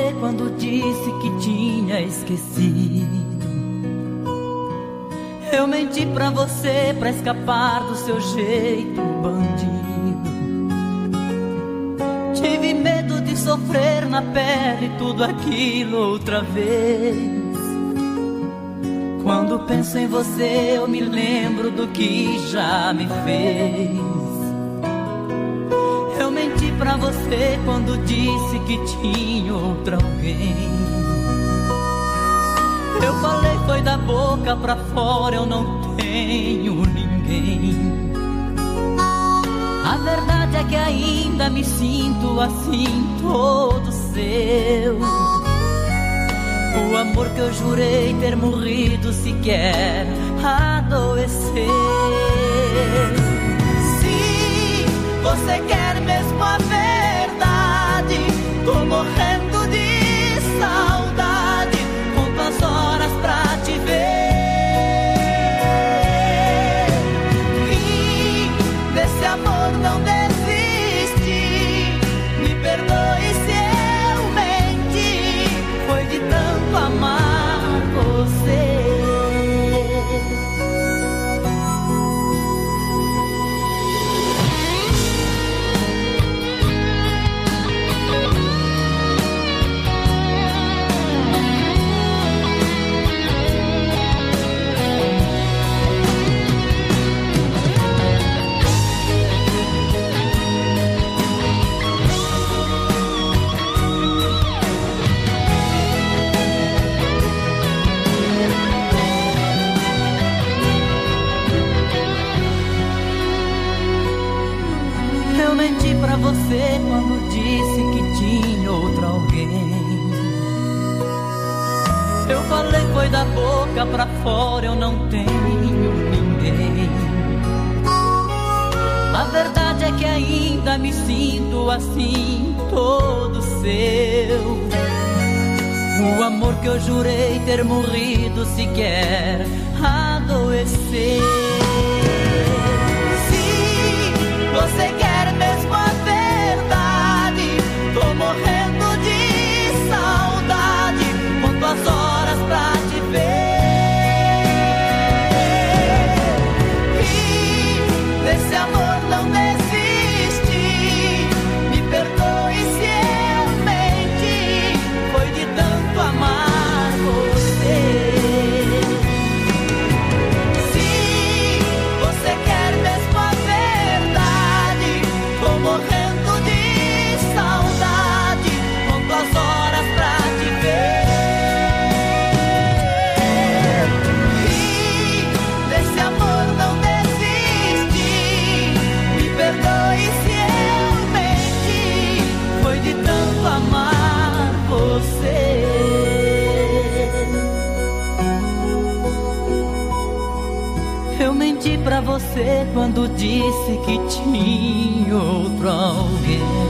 você quando disse que tinha esquecido. Eu menti pra você pra escapar do seu jeito bandido. Tive medo de sofrer na pele tudo aquilo outra vez. Quando penso em você eu me lembro do que já me fez. Eu menti pra você quando disse que tinha outra alguém. Eu falei foi da boca pra fora, eu não tenho ninguém. A verdade é que ainda me sinto assim, todo seu. O amor que eu jurei ter morrido sequer adoeceu. Se você quer mesmo a verdade, tô morrendo de saudade, conto as horas pra te ver. E desse amor não desiste, me perdoe se eu menti, foi de tanto amar você. Eu menti pra você quando disse que tinha outra alguém. Eu falei foi da boca pra fora, eu não tenho ninguém. A verdade é que ainda me sinto assim, todo seu. O amor que eu jurei ter morrido sequer adoeceu. Você quer mesmo a verdade, tô morrendo de saudade, conto as horas pra te ver. E desse amor não desiste, me perdoe se eu menti, foi de tanto amar você. Se você quer mesmo a verdade, tô morrendo de saudade, conto as horas pra te ver. E desse amor não desiste, me perdoe se eu menti, foi de tanto amar você. Eu menti pra você quando disse que tinha outro alguém.